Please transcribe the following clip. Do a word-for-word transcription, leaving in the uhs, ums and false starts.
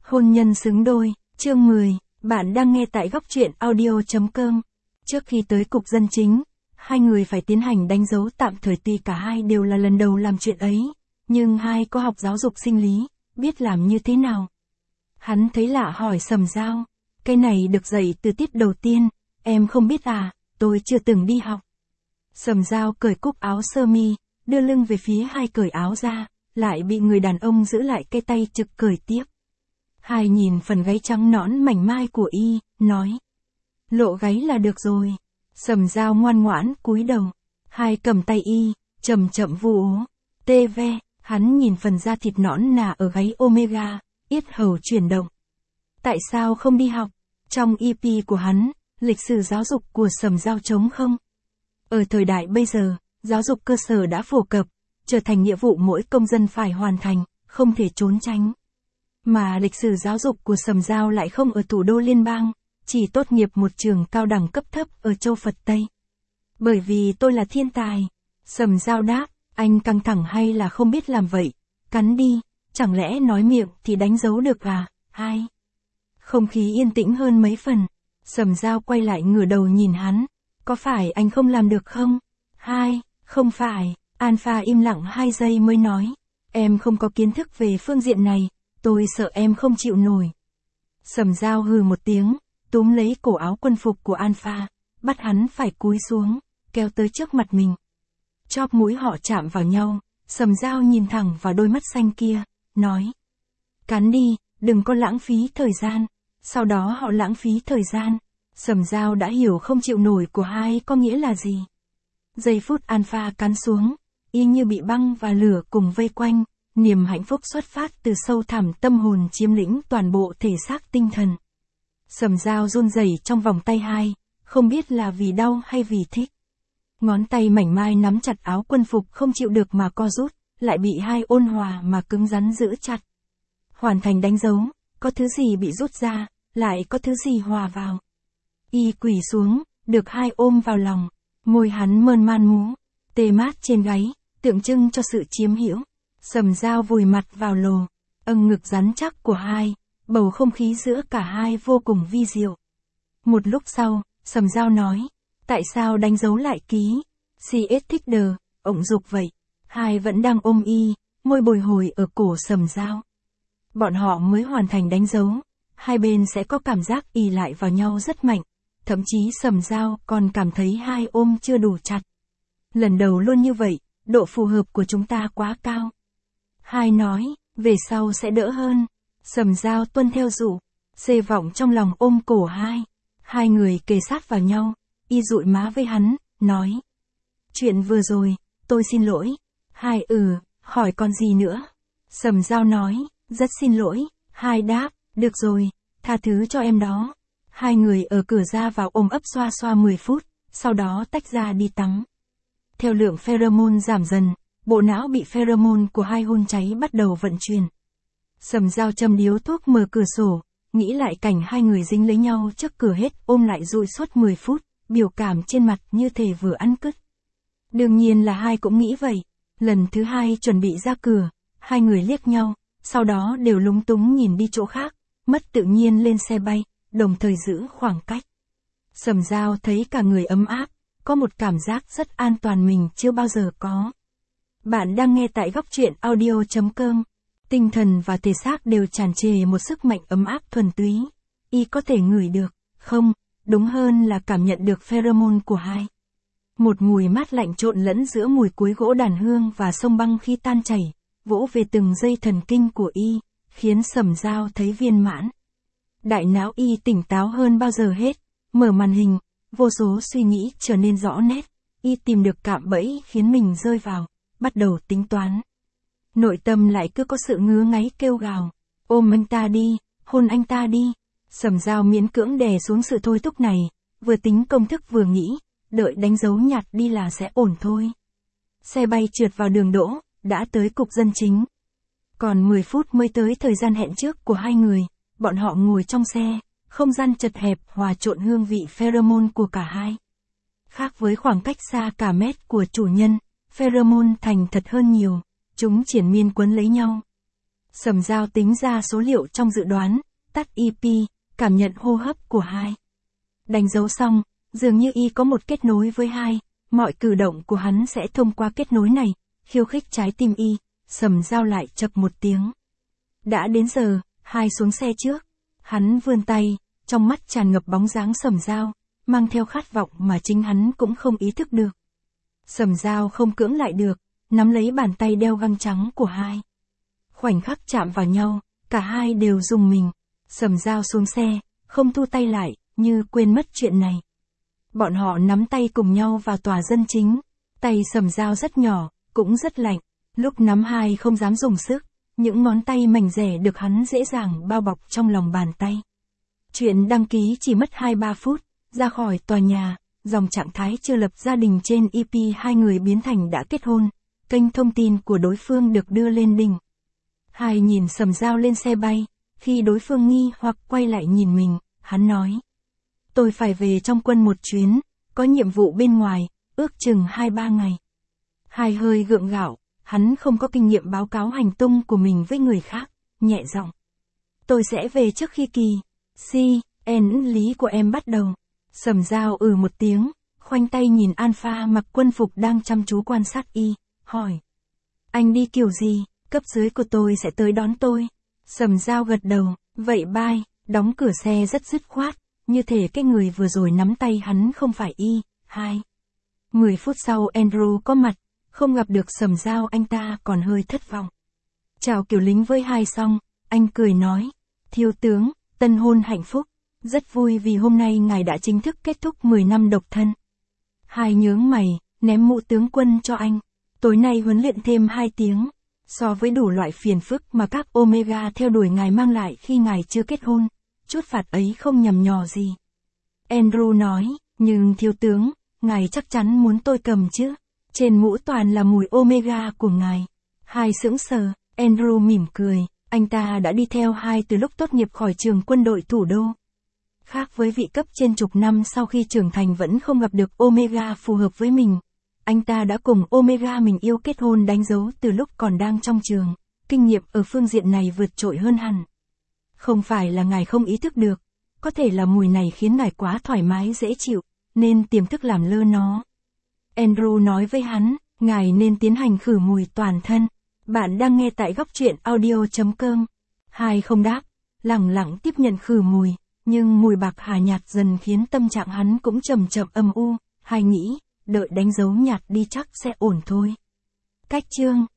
Hôn nhân xứng đôi, chương mười, bạn đang nghe tại góc truyện audio.com. Trước khi tới cục dân chính, hai người phải tiến hành đánh dấu tạm thời, tuy cả hai đều là lần đầu làm chuyện ấy, nhưng hai có học giáo dục sinh lý, biết làm như thế nào. Hắn thấy lạ hỏi Sầm Dao, cái này được dạy từ tiết đầu tiên, em không biết à, tôi chưa từng đi học. Sầm Dao cởi cúc áo sơ mi, đưa lưng về phía hai cởi áo ra, lại bị người đàn ông giữ lại cái tay trực cởi tiếp. Hai nhìn phần gáy trắng nõn mảnh mai của y, nói. Lộ gáy là được rồi. Sầm Dao ngoan ngoãn cúi đầu. Hai cầm tay y, chậm chậm vu ố. Tê ve, hắn nhìn phần da thịt nõn nà ở gáy Omega, yết hầu chuyển động. Tại sao không đi học? Trong e pê của hắn, lịch sử giáo dục của Sầm Dao trống không. Ở thời đại bây giờ, giáo dục cơ sở đã phổ cập, trở thành nghĩa vụ mỗi công dân phải hoàn thành, không thể trốn tránh. Mà lịch sử giáo dục của Sầm Dao lại không ở thủ đô liên bang, chỉ tốt nghiệp một trường cao đẳng cấp thấp ở châu Phật Tây. Bởi vì tôi là thiên tài. Sầm Dao đáp, anh căng thẳng hay là không biết làm vậy? Cắn đi, chẳng lẽ nói miệng thì đánh dấu được à? Hai. Không khí yên tĩnh hơn mấy phần. Sầm Dao quay lại ngửa đầu nhìn hắn. Có phải anh không làm được không? Hai, không phải. Alpha im lặng hai giây mới nói. Em không có kiến thức về phương diện này. Tôi sợ em không chịu nổi. Sầm Dao hừ một tiếng, túm lấy cổ áo quân phục của Alpha, bắt hắn phải cúi xuống, kéo tới trước mặt mình. Chóp mũi họ chạm vào nhau, Sầm Dao nhìn thẳng vào đôi mắt xanh kia, nói. Cắn đi, đừng có lãng phí thời gian. Sau đó họ lãng phí thời gian. Sầm Dao đã hiểu không chịu nổi của hai có nghĩa là gì. Giây phút Alpha cắn xuống, y như bị băng và lửa cùng vây quanh. Niềm hạnh phúc xuất phát từ sâu thẳm tâm hồn chiếm lĩnh toàn bộ thể xác tinh thần. Sầm Dao run rẩy trong vòng tay hai, không biết là vì đau hay vì thích. Ngón tay mảnh mai nắm chặt áo quân phục không chịu được mà co rút, lại bị hai ôn hòa mà cứng rắn giữ chặt. Hoàn thành đánh dấu, có thứ gì bị rút ra, lại có thứ gì hòa vào. Y quỳ xuống, được hai ôm vào lòng, môi hắn mơn man mú, tê mát trên gáy, tượng trưng cho sự chiếm hữu. Sầm Dao vùi mặt vào lồ, âng ngực rắn chắc của hai, bầu không khí giữa cả hai vô cùng vi diệu. Một lúc sau, Sầm Dao nói, tại sao đánh dấu lại ký? xê ét thích đờ, ổng dục vậy. Hai vẫn đang ôm y, môi bồi hồi ở cổ Sầm Dao. Bọn họ mới hoàn thành đánh dấu, hai bên sẽ có cảm giác ì lại vào nhau rất mạnh, thậm chí Sầm Dao còn cảm thấy hai ôm chưa đủ chặt. Lần đầu luôn như vậy, độ phù hợp của chúng ta quá cao. Hai nói, về sau sẽ đỡ hơn. Sầm Dao tuân theo dụ, xê vọng trong lòng ôm cổ hai. Hai người kề sát vào nhau, y dụi má với hắn, nói. Chuyện vừa rồi, tôi xin lỗi. Hai ừ, hỏi còn gì nữa? Sầm Dao nói, rất xin lỗi. Hai đáp, được rồi, tha thứ cho em đó. Hai người ở cửa ra vào ôm ấp xoa xoa mười phút, sau đó tách ra đi tắm. Theo lượng pheromone giảm dần, bộ não bị pheromone của hai hôn cháy bắt đầu vận chuyển. Sầm Dao châm điếu thuốc mở cửa sổ, nghĩ lại cảnh hai người dính lấy nhau trước cửa hết ôm lại dụi suốt mười phút, biểu cảm trên mặt như thể vừa ăn cứt. Đương nhiên là hai cũng nghĩ vậy. Lần thứ hai chuẩn bị ra cửa, hai người liếc nhau, sau đó đều lúng túng nhìn đi chỗ khác, mất tự nhiên lên xe bay, đồng thời giữ khoảng cách. Sầm Dao thấy cả người ấm áp, có một cảm giác rất an toàn mình chưa bao giờ có. Bạn đang nghe tại góc truyện audio.com. Tinh thần và thể xác đều tràn trề một sức mạnh ấm áp thuần túy. Y có thể ngửi được, không, đúng hơn là cảm nhận được pheromone của hai. Một mùi mát lạnh trộn lẫn giữa mùi cuối gỗ đàn hương và sông băng khi tan chảy, vỗ về từng dây thần kinh của y, khiến Sầm Dao thấy viên mãn. Đại não y tỉnh táo hơn bao giờ hết, mở màn hình, vô số suy nghĩ trở nên rõ nét, y tìm được cạm bẫy khiến mình rơi vào, bắt đầu tính toán. Nội tâm lại cứ có sự ngứa ngáy kêu gào, ôm anh ta đi, hôn anh ta đi. Sầm Dao miễn cưỡng đè xuống sự thôi thúc này, vừa tính công thức vừa nghĩ, đợi đánh dấu nhạt đi là sẽ ổn thôi. Xe bay trượt vào đường đỗ, đã tới cục dân chính. Còn mười phút mới tới thời gian hẹn trước của hai người, bọn họ ngồi trong xe, không gian chật hẹp hòa trộn hương vị pheromone của cả hai. Khác với khoảng cách xa cả mét của chủ nhân, pheromone thành thật hơn nhiều, chúng triển miên quấn lấy nhau. Sầm Dao tính ra số liệu trong dự đoán, tắt e pê, cảm nhận hô hấp của hai. Đánh dấu xong, dường như y có một kết nối với hai, mọi cử động của hắn sẽ thông qua kết nối này, khiêu khích trái tim y. Sầm Dao lại chậc một tiếng. Đã đến giờ, hai xuống xe trước. Hắn vươn tay, trong mắt tràn ngập bóng dáng Sầm Dao, mang theo khát vọng mà chính hắn cũng không ý thức được. Sầm Dao không cưỡng lại được, nắm lấy bàn tay đeo găng trắng của hai. Khoảnh khắc chạm vào nhau, cả hai đều rùng mình. Sầm Dao xuống xe, không thu tay lại, như quên mất chuyện này. Bọn họ nắm tay cùng nhau vào tòa dân chính. Tay Sầm Dao rất nhỏ, cũng rất lạnh. Lúc nắm hai không dám dùng sức, những ngón tay mảnh dẻ được hắn dễ dàng bao bọc trong lòng bàn tay. Chuyện đăng ký chỉ mất hai ba phút, ra khỏi tòa nhà, dòng trạng thái chưa lập gia đình trên e pê hai người biến thành đã kết hôn, kênh thông tin của đối phương được đưa lên đỉnh. Hai nhìn Sầm Dao lên xe bay, khi đối phương nghi hoặc quay lại nhìn mình, hắn nói. Tôi phải về trong quân một chuyến, có nhiệm vụ bên ngoài, ước chừng hai ba ngày. Hai hơi gượng gạo, hắn không có kinh nghiệm báo cáo hành tung của mình với người khác, nhẹ giọng. Tôi sẽ về trước khi kỳ, si, en lý của em bắt đầu. Sầm Dao ừ một tiếng, khoanh tay nhìn Alpha mặc quân phục đang chăm chú quan sát y, hỏi. Anh đi kiểu gì, cấp dưới của tôi sẽ tới đón tôi. Sầm Dao gật đầu, vậy bye, đóng cửa xe rất dứt khoát, như thể cái người vừa rồi nắm tay hắn không phải y. Hai. Mười phút sau Andrew có mặt, không gặp được Sầm Dao anh ta còn hơi thất vọng. Chào kiểu lính với hai xong, anh cười nói. Thiếu tướng, tân hôn hạnh phúc, rất vui vì hôm nay ngài đã chính thức kết thúc mười năm độc thân. Hai nhướng mày, ném mũ tướng quân cho anh. Tối nay huấn luyện thêm hai tiếng. So với đủ loại phiền phức mà các Omega theo đuổi ngài mang lại khi ngài chưa kết hôn, chút phạt ấy không nhằm nhò gì. Andrew nói, nhưng thiếu tướng, ngài chắc chắn muốn tôi cầm chứ. Trên mũ toàn là mùi Omega của ngài. Hai sững sờ, Andrew mỉm cười, anh ta đã đi theo hai từ lúc tốt nghiệp khỏi trường quân đội thủ đô. Khác với vị cấp trên chục năm sau khi trưởng thành vẫn không gặp được Omega phù hợp với mình. Anh ta đã cùng Omega mình yêu kết hôn đánh dấu từ lúc còn đang trong trường, kinh nghiệm ở phương diện này vượt trội hơn hẳn. Không phải là ngài không ý thức được, có thể là mùi này khiến ngài quá thoải mái dễ chịu, nên tiềm thức làm lơ nó. Andrew nói với hắn, ngài nên tiến hành khử mùi toàn thân. Bạn đang nghe tại góc truyện audio chấm com. Hai không đáp, lẳng lặng tiếp nhận khử mùi, nhưng mùi bạc hà nhạt dần khiến tâm trạng hắn cũng chậm chậm âm u. Hai nghĩ, đợi đánh dấu nhạt đi chắc sẽ ổn thôi. Cách chương